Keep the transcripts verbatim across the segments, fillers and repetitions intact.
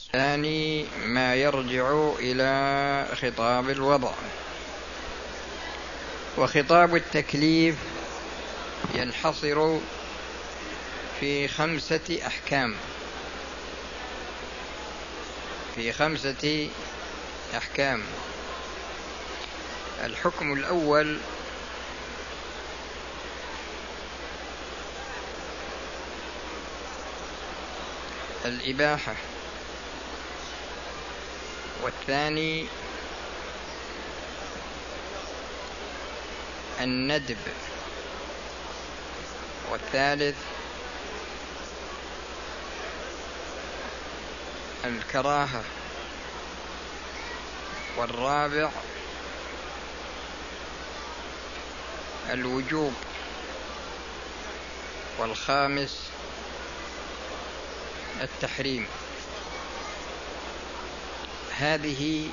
ثاني ما يرجع إلى خطاب الوضع. وخطاب التكليف ينحصر في خمسة أحكام في خمسة أحكام. الحكم الأول الإباحة، والثاني الندب، والثالث الكراهة، والرابع الوجوب، والخامس التحريم. هذه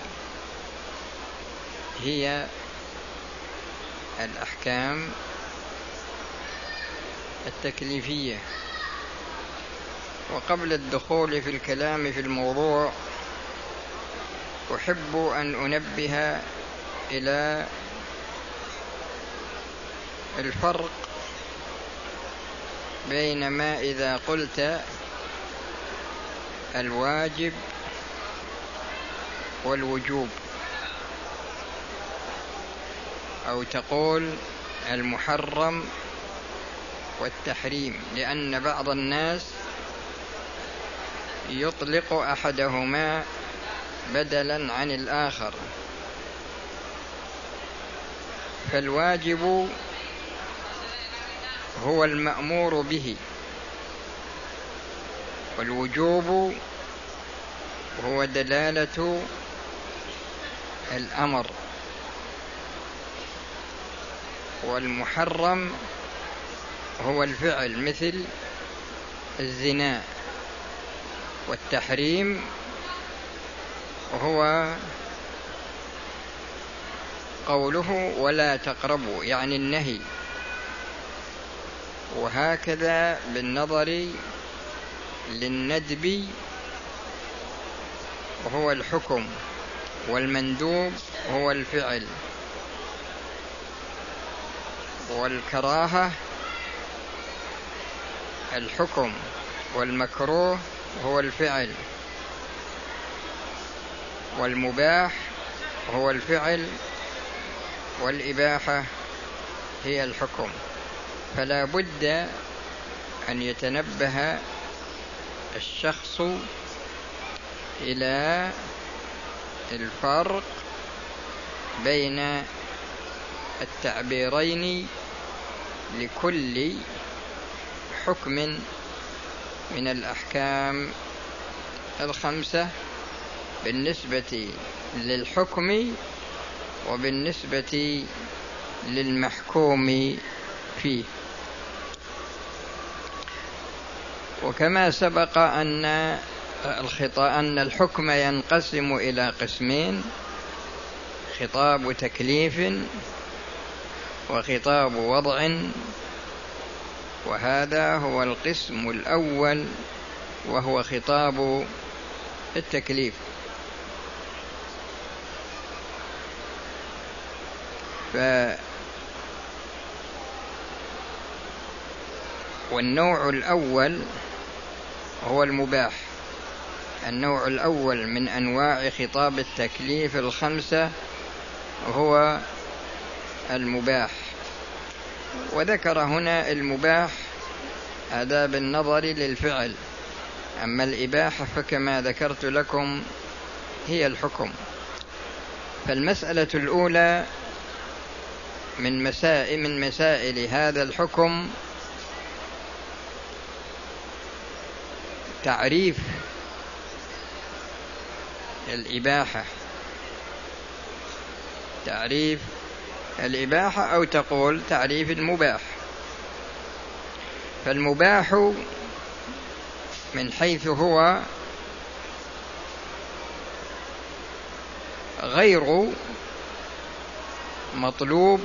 هي الأحكام التكليفية. وقبل الدخول في الكلام في الموضوع أحب أن أنبه إلى الفرق بين ما إذا قلت الواجب والوجوب، أو تقول المحرم والتحريم، لأن بعض الناس يطلق أحدهما بدلا عن الآخر. فالواجب هو المأمور به، والوجوب هو دلالة الأمر، والمحرم هو الفعل مثل الزنا، والتحريم هو قوله ولا تقربوا، يعني النهي. وهكذا بالنظر للندب هو الحكم، والمندوب هو الفعل، والكراهة الحكم، والمكروه هو الفعل، والمباح هو الفعل، والإباحة هي الحكم. فلا بد أن يتنبه الشخص إلى الفرق بين التعبيرين لكل حكم من الأحكام الخمسة بالنسبة للحكم وبالنسبة للمحكوم فيه. وكما سبق أن الخطاب أن الحكم ينقسم إلى قسمين: خطاب تكليف وخطاب وضع، وهذا هو القسم الأول وهو خطاب التكليف. ف والنوع الأول هو المباح. النوع الأول من أنواع خطاب التكليف الخمسة هو المباح. وذكر هنا المباح هذا بالنظر للفعل، أما الإباحة فكما ذكرت لكم هي الحكم. فالمسألة الأولى من مسائل من مسائل هذا الحكم تعريف الإباحة، تعريف الإباحة أو تقول تعريف المباح. فالمباح من حيث هو غير مطلوب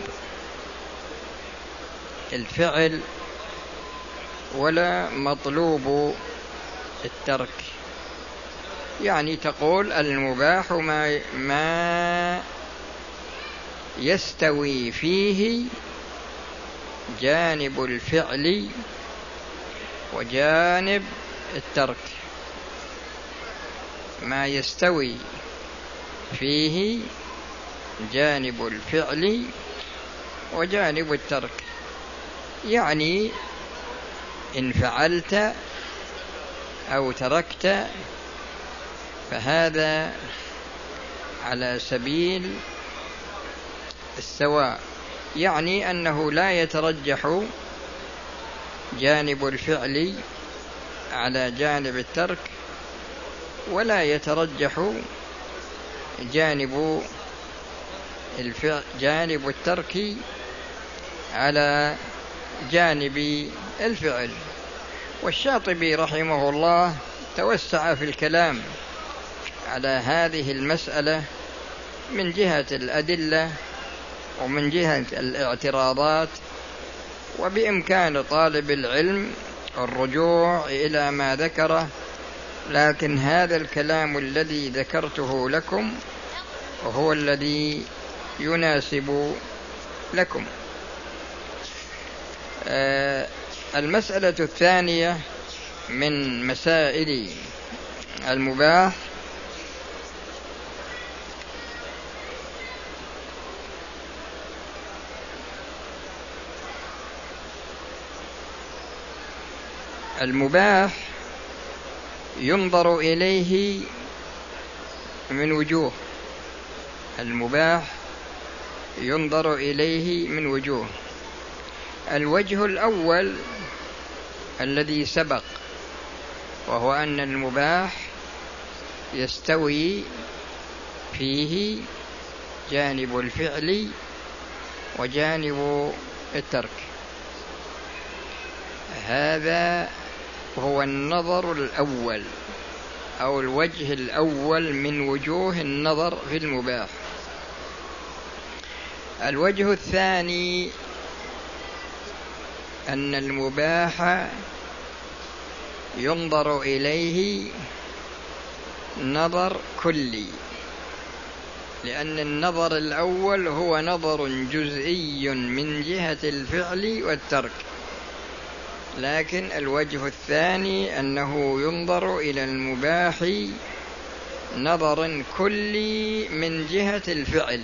الفعل ولا مطلوب الترك، يعني تقول المباح ما, ما يستوي فيه جانب الفعل وجانب الترك، ما يستوي فيه جانب الفعل وجانب الترك، يعني إن فعلت أو تركت فهذا على سبيل السواء، يعني أنه لا يترجح جانب الفعل على جانب الترك، ولا يترجح جانب الفعل جانب الترك على جانب الفعل. والشاطبي رحمه الله توسع في الكلام على هذه المسألة من جهة الأدلة ومن جهة الاعتراضات، وبإمكان طالب العلم الرجوع إلى ما ذكره، لكن هذا الكلام الذي ذكرته لكم وهو الذي يناسب لكم. آه المسألة الثانية من مسائل المباح المباح ينظر إليه من وجوه المباح ينظر إليه من وجوه الوجه الأول الذي سبق، وهو أن المباح يستوي فيه جانب الفعل وجانب الترك. هذا هو النظر الأول أو الوجه الأول من وجوه النظر في المباح. الوجه الثاني أن المباح ينظر إليه نظر كلي، لأن النظر الأول هو نظر جزئي من جهة الفعل والترك، لكن الوجه الثاني أنه ينظر إلى المباح نظر كلي من جهة الفعل.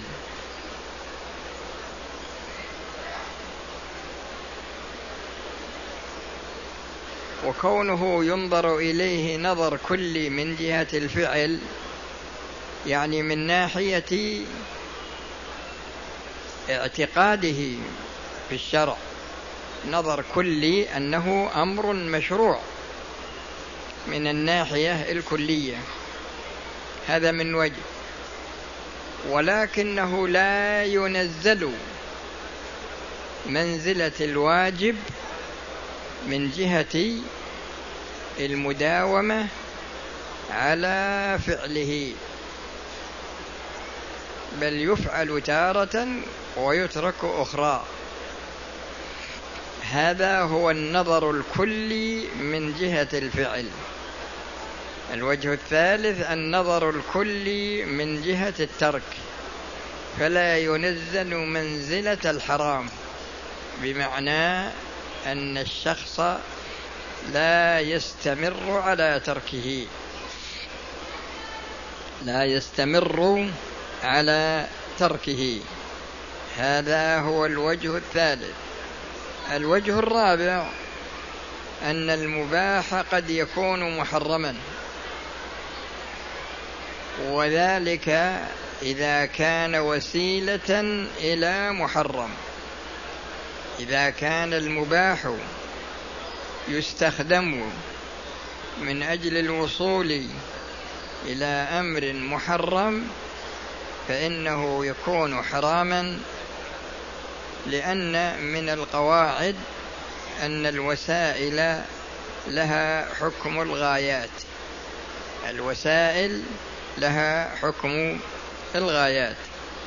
وكونه ينظر إليه نظر كلي من جهة الفعل يعني من ناحية اعتقاده في الشرع نظر كلي أنه أمر مشروع من الناحية الكلية، هذا من وجه، ولكنه لا ينزل منزلة الواجب من جهة المداومة على فعله، بل يفعل تارة ويترك أخرى. هذا هو النظر الكلي من جهة الفعل. الوجه الثالث النظر الكلي من جهة الترك، فلا ينزل منزلة الحرام، بمعنى أن الشخص لا يستمر على تركه لا يستمر على تركه. هذا هو الوجه الثالث. الوجه الرابع أن المباح قد يكون محرما، وذلك إذا كان وسيلة إلى محرم. إذا كان المباح يستخدم من أجل الوصول إلى أمر محرم فإنه يكون حراما، لأن من القواعد أن الوسائل لها حكم الغايات الوسائل لها حكم الغايات.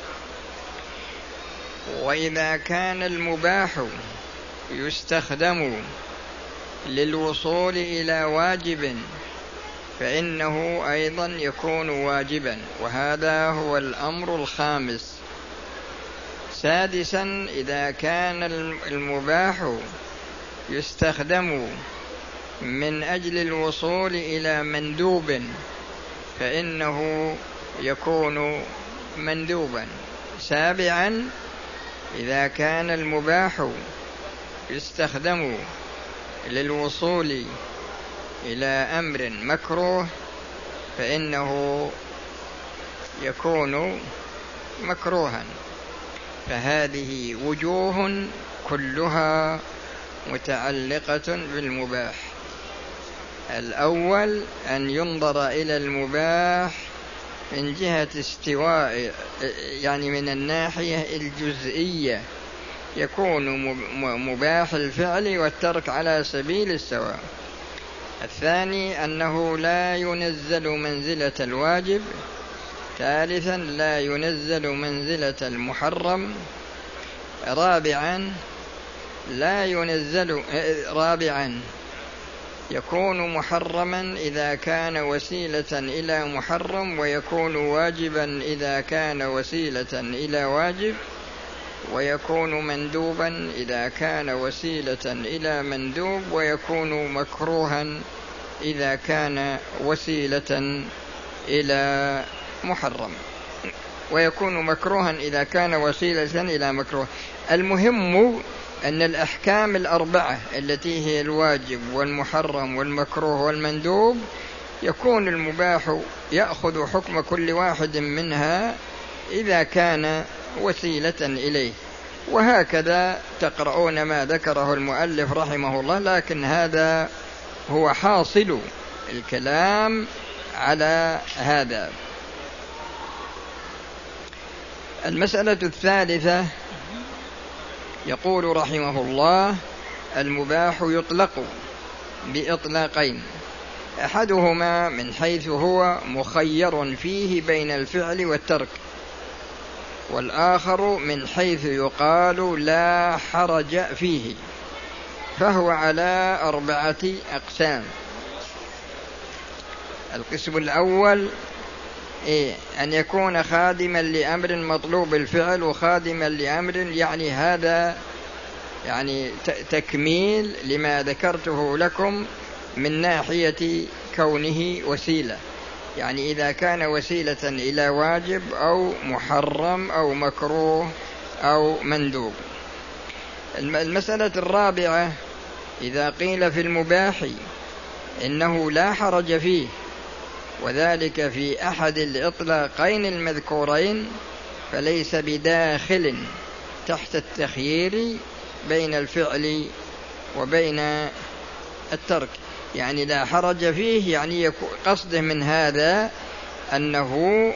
وإذا كان المباح يستخدم للوصول إلى واجب فإنه أيضا يكون واجبا، وهذا هو الأمر الخامس. سادسا، إذا كان المباح يستخدم من أجل الوصول إلى مندوب فإنه يكون مندوبا. سابعا، إذا كان المباح يستخدم للوصول إلى أمر مكروه فإنه يكون مكروها. فهذه وجوه كلها متعلقة بالمباح. الأول أن ينظر إلى المباح من جهة استواء، يعني من الناحية الجزئية يكون مباح الفعل والترك على سبيل السواء. الثاني أنه لا ينزل منزلة الواجب. ثالثا لا ينزل منزلة المحرم. رابعا لا ينزل رابعا يكون محرما إذا كان وسيلة إلى محرم، ويكون واجبا إذا كان وسيلة إلى واجب، ويكون مندوبا إذا كان وسيلة إلى مندوب، ويكون مكروها إذا كان وسيلة إلى محرم، ويكون مكروها إذا كان وسيلة إلى مكروه. المهم أن الأحكام الأربعة التي هي الواجب والمحرم والمكروه والمندوب يكون المباح يأخذ حكم كل واحد منها إذا كان وسيلة إليه. وهكذا تقرؤون ما ذكره المؤلف رحمه الله، لكن هذا هو حاصل الكلام على هذا. المسألة الثالثة يقول رحمه الله: المباح يطلق بإطلاقين، أحدهما من حيث هو مخير فيه بين الفعل والترك، والآخر من حيث يقال لا حرج فيه، فهو على أربعة أقسام. القسم الأول إيه؟ أن يكون خادما لأمر مطلوب الفعل وخادما لأمر، يعني هذا يعني تكميل لما ذكرته لكم من ناحية كونه وسيلة، يعني إذا كان وسيلة إلى واجب أو محرم أو مكروه أو مندوب. المسألة الرابعة: إذا قيل في المباح إنه لا حرج فيه، وذلك في أحد الإطلاقين المذكورين، فليس بداخل تحت التخيير بين الفعل وبين الترك. يعني لا حرج فيه، يعني قصده من هذا أنه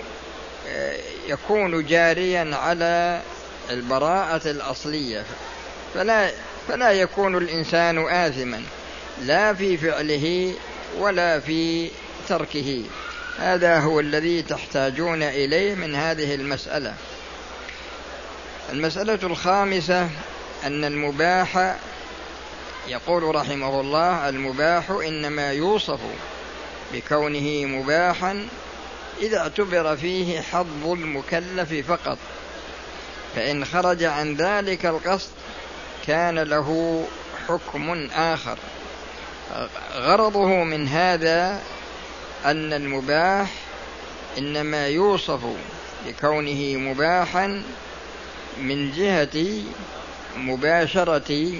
يكون جاريا على البراءة الأصلية، فلا, فلا يكون الإنسان آثما لا في فعله ولا في تركه. هذا هو الذي تحتاجون إليه من هذه المسألة. المسألة الخامسة أن المباح، يقول رحمه الله: المباح إنما يوصف بكونه مباحا إذا اعتبر فيه حظ المكلف فقط، فإن خرج عن ذلك القصد كان له حكم آخر. غرضه من هذا أن المباح إنما يوصف بكونه مباحا من جهة مباشرة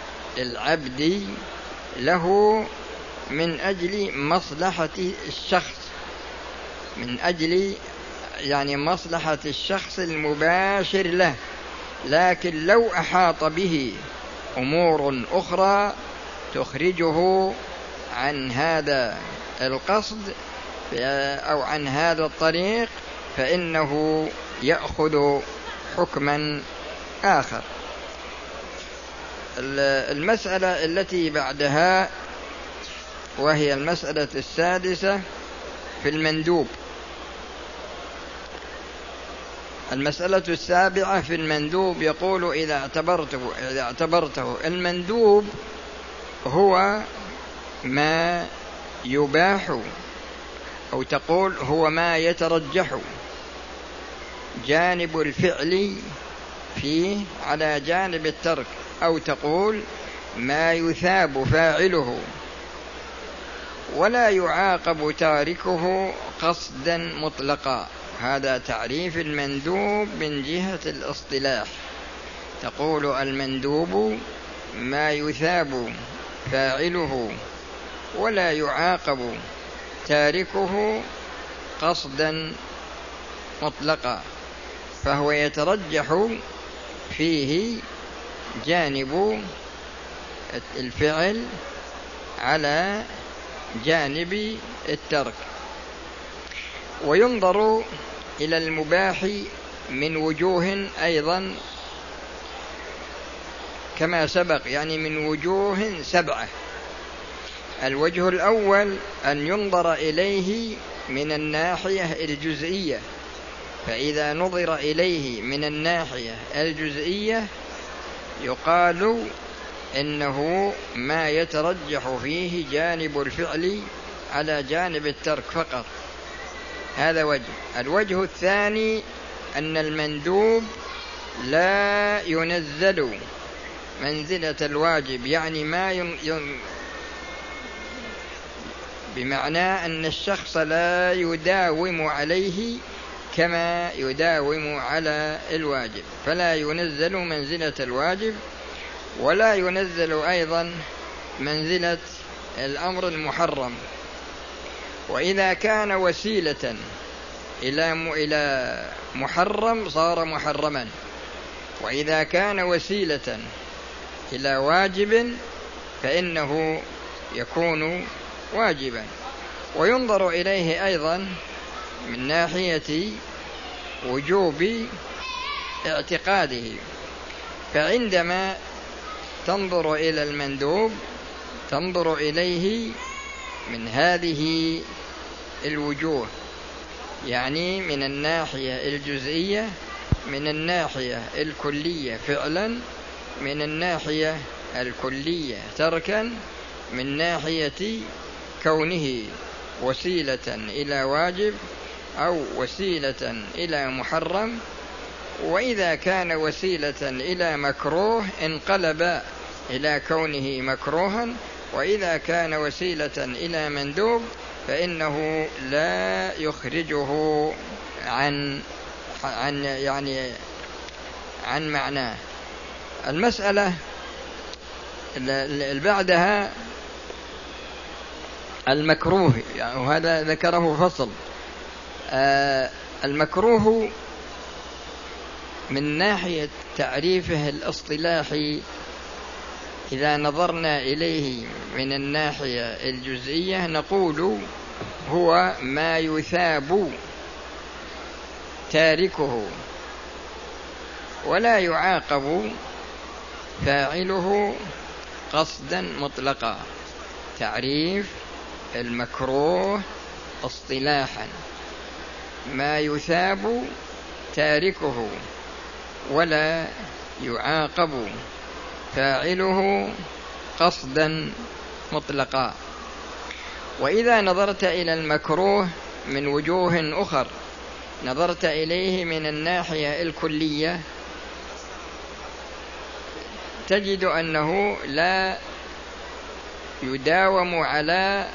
العبد له من أجل مصلحة الشخص، من أجل يعني مصلحة الشخص المباشر له. لكن لو أحاط به أمور أخرى تخرجه عن هذا القصد أو عن هذا الطريق فإنه يأخذ حكما آخر. المسألة التي بعدها وهي المسألة السادسة في المندوب. المسألة السابعة في المندوب يقول: إذا اعتبرته, إذا اعتبرته المندوب هو ما يباح أو تقول هو ما يترجح جانب الفعل فيه على جانب الترك، أو تقول ما يثاب فاعله ولا يعاقب تاركه قصدا مطلقا. هذا تعريف المندوب من جهة الاصطلاح. تقول المندوب ما يثاب فاعله ولا يعاقب تاركه قصدا مطلقا، فهو يترجح فيه جانب الفعل على جانب الترك. وينظر إلى المباح من وجوه أيضا كما سبق، يعني من وجوه سبعة. الوجه الأول أن ينظر إليه من الناحية الجزئية، فإذا نظر إليه من الناحية الجزئية يقال إنه ما يترجح فيه جانب الفعل على جانب الترك فقط. هذا وجه. الوجه الثاني أن المندوب لا ينزل منزلة الواجب، يعني ما ين... ين... بمعنى أن الشخص لا يداوم عليه كما يداوم على الواجب، فلا ينزل منزلة الواجب ولا ينزل أيضا منزلة الأمر المحرم. وإذا كان وسيلة إلى محرم صار محرما، وإذا كان وسيلة إلى واجب فإنه يكون واجبا. وينظر إليه أيضا من ناحية وجوب اعتقاده، فعندما تنظر إلى المندوب تنظر إليه من هذه الوجوه، يعني من الناحية الجزئية، من الناحية الكلية فعلا، من الناحية الكلية تركا، من ناحية كونه وسيلة إلى واجب أو وسيلة إلى محرم. وإذا كان وسيلة إلى مكروه انقلب إلى كونه مكروها، وإذا كان وسيلة إلى مندوب فإنه لا يخرجه عن عن يعني عن معناه. المسألة اللي بعدها المكروه، يعني وهذا ذكره فصل. آه المكروه من ناحية تعريفه الاصطلاحي إذا نظرنا إليه من الناحية الجزئية نقول هو ما يثاب تاركه ولا يعاقب فاعله قصدا مطلقا. تعريف المكروه اصطلاحا ما يثاب تاركه ولا يعاقب فاعله قصدا مطلقا. وإذا نظرت إلى المكروه من وجوه أخر، نظرت إليه من الناحية الكلية، تجد أنه لا يداوم على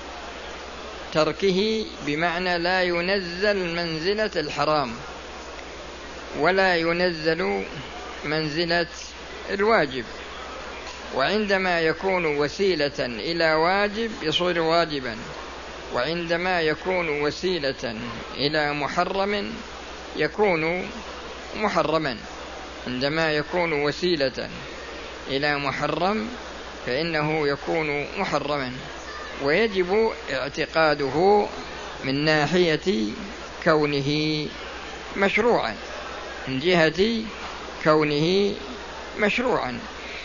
تركه، بمعنى لا ينزل منزلة الحرام ولا ينزل منزلة الواجب. وعندما يكون وسيلة إلى واجب يصير واجبا، وعندما يكون وسيلة إلى محرم يكون محرما. عندما يكون وسيلة إلى محرم فإنه يكون محرما، ويجب اعتقاده من ناحية كونه مشروعا، من جهة كونه مشروعا.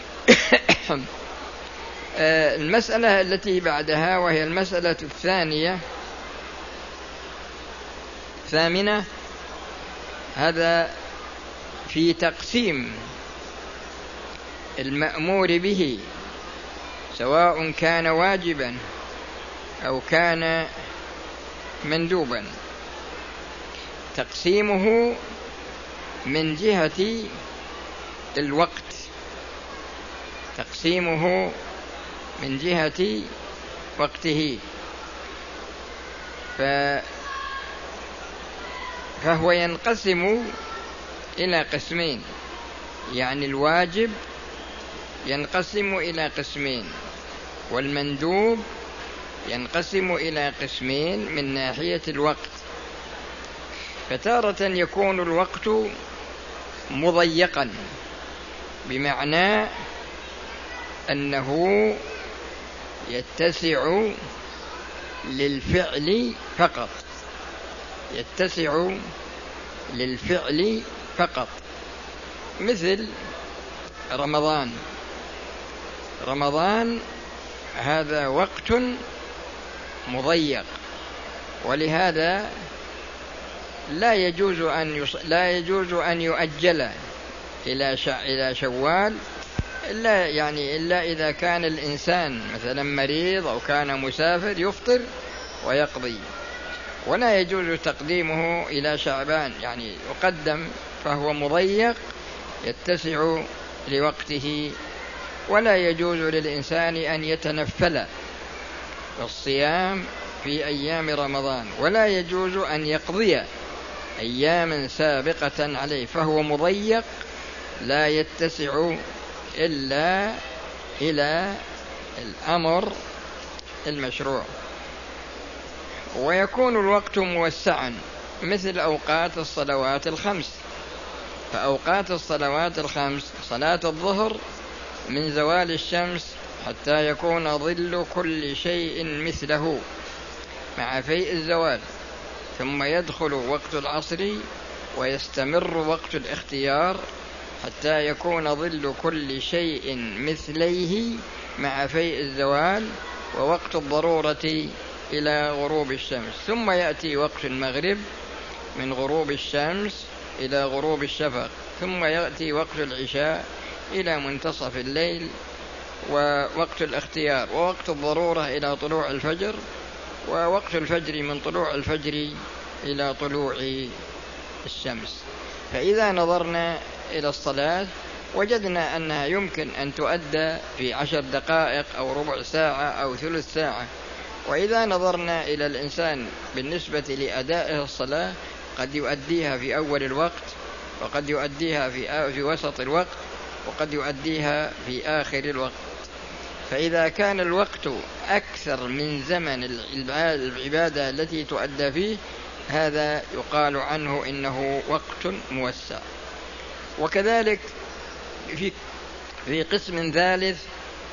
المسألة التي بعدها وهي المسألة الثانية ثامنة، هذا في تقسيم المأمور به سواء كان واجبا أو كان مندوبا. تقسيمه من جهة الوقت، تقسيمه من جهة وقته، فهو ينقسم إلى قسمين، يعني الواجب ينقسم إلى قسمين، والمندوب ينقسم إلى قسمين من ناحية الوقت. فتارة يكون الوقت مضيقا، بمعنى أنه يتسع للفعل فقط، يتسع للفعل فقط، مثل رمضان. رمضان هذا وقت مضيق، ولهذا لا يجوز أن يص... لا يجوز أن يؤجل إلى ش... إلى شوال، إلا يعني إلا إذا كان الإنسان مثلا مريض أو كان مسافر يفطر ويقضي، ولا يجوز تقديمه إلى شعبان، يعني يقدم، فهو مضيق يتسع لوقته. ولا يجوز للإنسان أن يتنفل الصيام في أيام رمضان، ولا يجوز أن يقضي أياما سابقة عليه، فهو مضيق لا يتسع إلا إلى الأمر المشروع. ويكون الوقت موسعا، مثل أوقات الصلوات الخمس. فأوقات الصلوات الخمس: صلاة الظهر من زوال الشمس حتى يكون ظل كل شيء مثله مع فيء الزوال، ثم يدخل وقت العصر ويستمر وقت الاختيار حتى يكون ظل كل شيء مثليه مع فيء الزوال، ووقت الضرورة إلى غروب الشمس، ثم يأتي وقت المغرب من غروب الشمس إلى غروب الشفق، ثم يأتي وقت العشاء إلى منتصف الليل، ووقت الاختيار ووقت الضرورة إلى طلوع الفجر، ووقت الفجر من طلوع الفجر إلى طلوع الشمس. فإذا نظرنا إلى الصلاة وجدنا أنها يمكن أن تؤدى في عشر دقائق أو ربع ساعة أو ثلث ساعة. وإذا نظرنا إلى الإنسان بالنسبة لأدائه الصلاة، قد يؤديها في أول الوقت، وقد يؤديها في في وسط الوقت، وقد يؤديها في آخر الوقت. فإذا كان الوقت أكثر من زمن العبادة التي تؤدى فيه، هذا يقال عنه إنه وقت موسع. وكذلك في في قسم ثالث،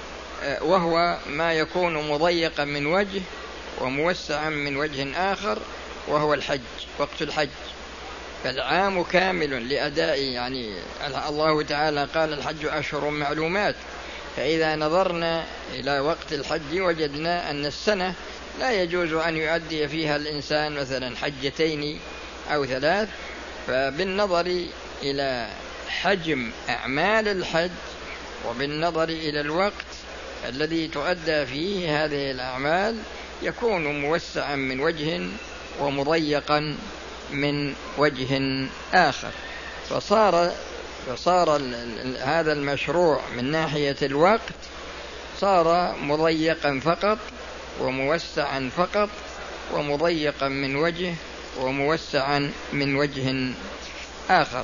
وهو ما يكون مضيقا من وجه وموسعا من وجه آخر، وهو الحج، وقت الحج. فالعام كامل لأداء، يعني الله تعالى قال الحج أشهر معلومات. فإذا نظرنا إلى وقت الحج وجدنا أن السنة لا يجوز أن يؤدي فيها الإنسان مثلا حجتين أو ثلاث. فبالنظر إلى حجم أعمال الحج وبالنظر إلى الوقت الذي تؤدى فيه هذه الأعمال، يكون موسعا من وجه ومضيقا من وجه آخر. فصار فصار هذا المشروع من ناحية الوقت صار مضيقا فقط وموسعا فقط، ومضيقا من وجه وموسعا من وجه آخر.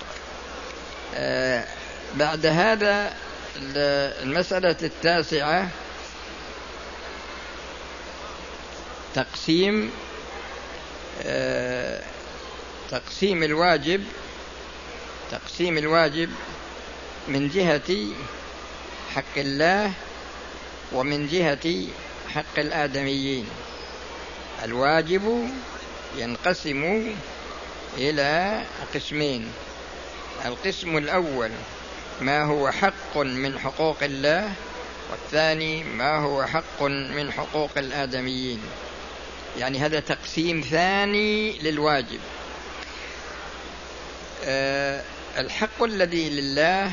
آه بعد هذا المسألة التاسعة تقسيم آه تقسيم الواجب تقسيم الواجب من جهة حق الله ومن جهة حق الآدميين. الواجب ينقسم إلى قسمين: القسم الأول ما هو حق من حقوق الله، والثاني ما هو حق من حقوق الآدميين. يعني هذا تقسيم ثاني للواجب. أه الحق الذي لله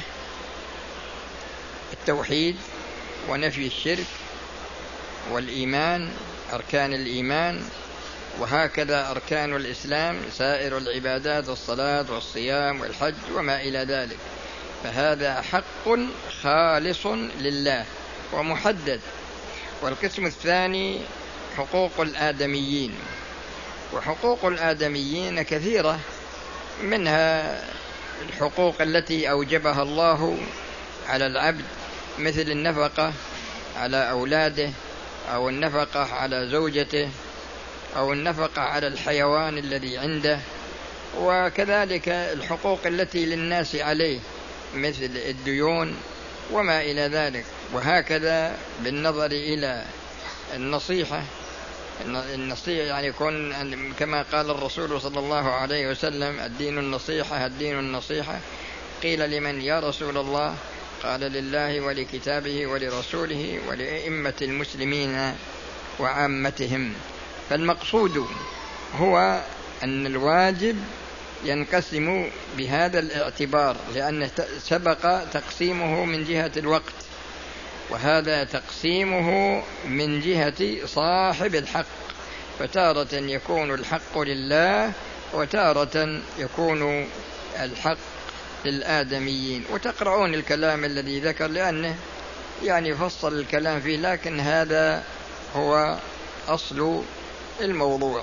التوحيد ونفي الشرك والإيمان، أركان الإيمان، وهكذا أركان الإسلام سائر العبادات الصلاة والصيام والحج وما إلى ذلك، فهذا حق خالص لله ومحدد. والقسم الثاني حقوق الآدميين، وحقوق الآدميين كثيرة، منها الحقوق التي أوجبها الله على العبد مثل النفقة على أولاده، أو النفقة على زوجته، أو النفقة على الحيوان الذي عنده، وكذلك الحقوق التي للناس عليه مثل الديون وما إلى ذلك. وهكذا بالنظر إلى النصيحة، النصيحة يعني يكون كما قال الرسول صلى الله عليه وسلم: الدين النصيحة، الدين النصيحة. قيل: لمن يا رسول الله؟ قال: لله ولكتابه ولرسوله ولأئمة المسلمين وعامتهم. فالمقصود هو أن الواجب ينقسم بهذا الاعتبار، لأنه سبق تقسيمه من جهة الوقت، وهذا تقسيمه من جهة صاحب الحق، فتارة يكون الحق لله وتارة يكون الحق للآدميين. وتقرؤون الكلام الذي ذكر لأنه يعني فصل الكلام فيه، لكن هذا هو أصل الموضوع.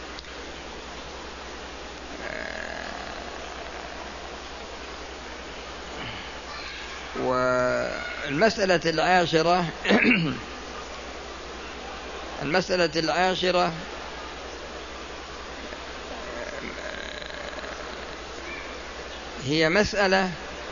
والمسألة العاشرة المسألة العاشرة هي مسألة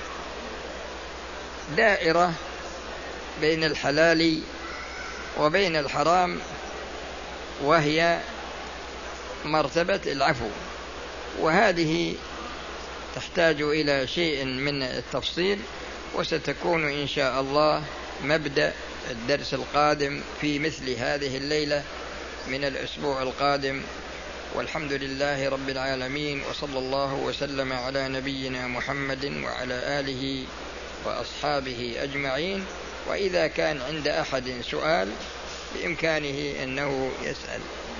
دائرة بين الحلال وبين الحرام، وهي مرتبة العفو، وهذه تحتاج إلى شيء من التفصيل، وستكون إن شاء الله مبدأ الدرس القادم في مثل هذه الليلة من الأسبوع القادم. والحمد لله رب العالمين، وصلى الله وسلم على نبينا محمد وعلى آله وأصحابه أجمعين. وإذا كان عند أحد سؤال بإمكانه أنه يسأل.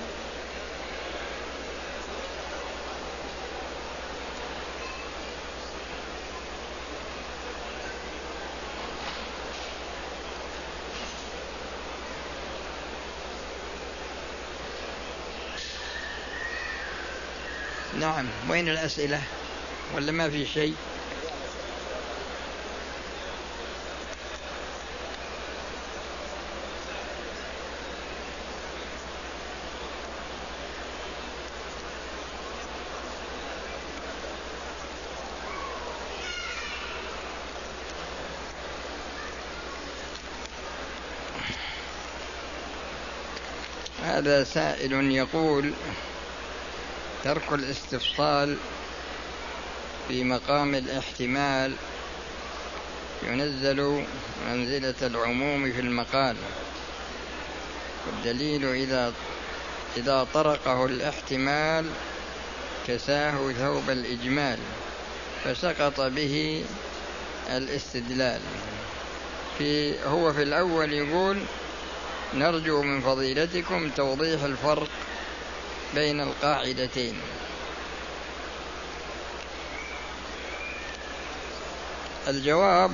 نعم، وين الأسئلة؟ ولا ما في شيء؟ هذا سائل يقول: ترك الاستفصال في مقام الاحتمال ينزل منزلة العموم في المقال، والدليل إذا إذا طرقه الاحتمال كساه ثوب الإجمال فسقط به الاستدلال. في هو في الأول يقول: نرجو من فضيلتكم توضيح الفرق بين القاعدتين. الجواب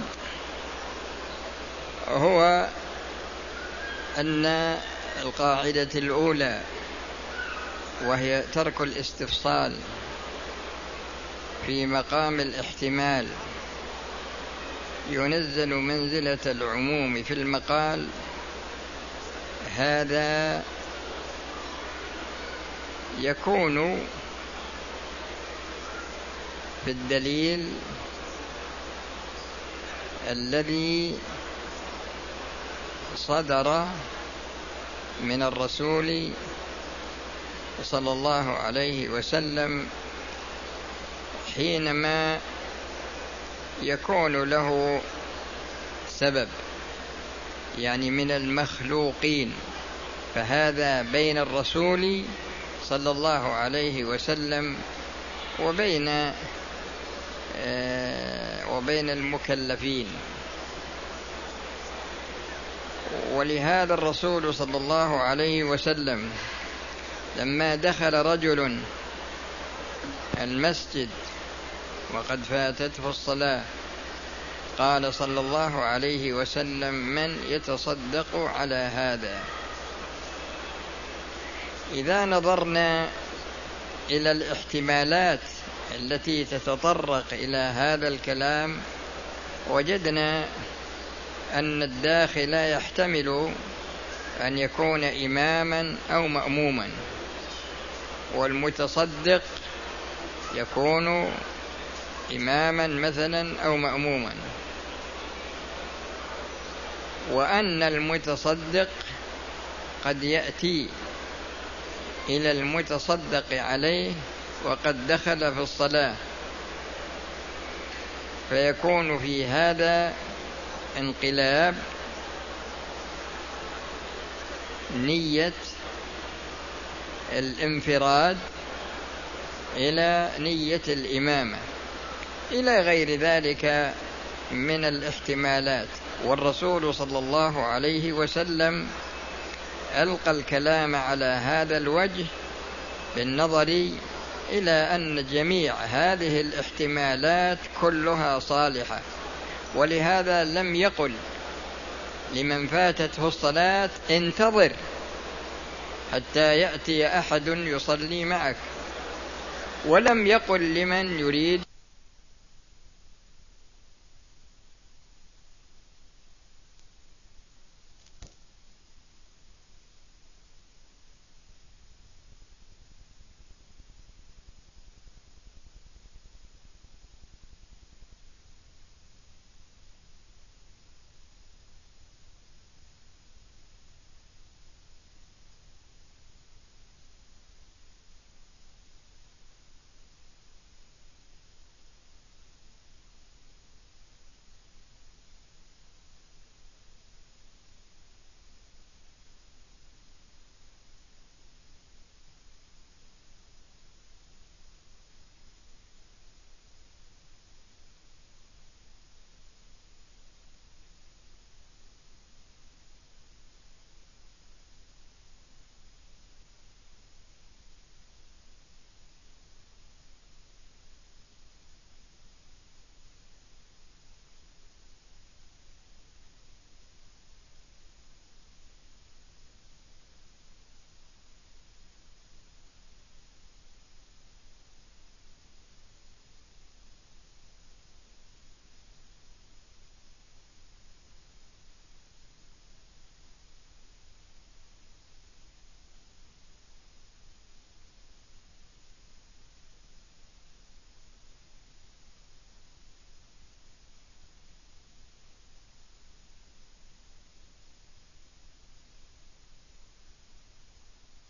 هو أن القاعدة الأولى وهي ترك الاستفصال في مقام الاحتمال ينزل منزلة العموم في المقال، هذا يكون في الدليل الذي صدر من الرسول صلى الله عليه وسلم حينما يكون له سبب، يعني من المخلوقين، فهذا بين الرسول صلى الله عليه وسلم وبين وبين المكلفين. ولهذا الرسول صلى الله عليه وسلم لما دخل رجل المسجد وقد فاتته الصلاة قال صلى الله عليه وسلم: من يتصدق على هذا؟ إذا نظرنا إلى الاحتمالات التي تتطرق إلى هذا الكلام وجدنا أن الداخل يحتمل أن يكون إماما أو مأموما، والمتصدق يكون إماما مثلا أو مأموما، وأن المتصدق قد يأتي إلى المتصدق عليه وقد دخل في الصلاة، فيكون في هذا انقلاب نية الانفراد إلى نية الإمامة إلى غير ذلك من الاحتمالات. والرسول صلى الله عليه وسلم ألقى الكلام على هذا الوجه بالنظر إلى أن جميع هذه الاحتمالات كلها صالحة، ولهذا لم يقل لمن فاتته الصلاة انتظر حتى يأتي أحد يصلي معك، ولم يقل لمن يريد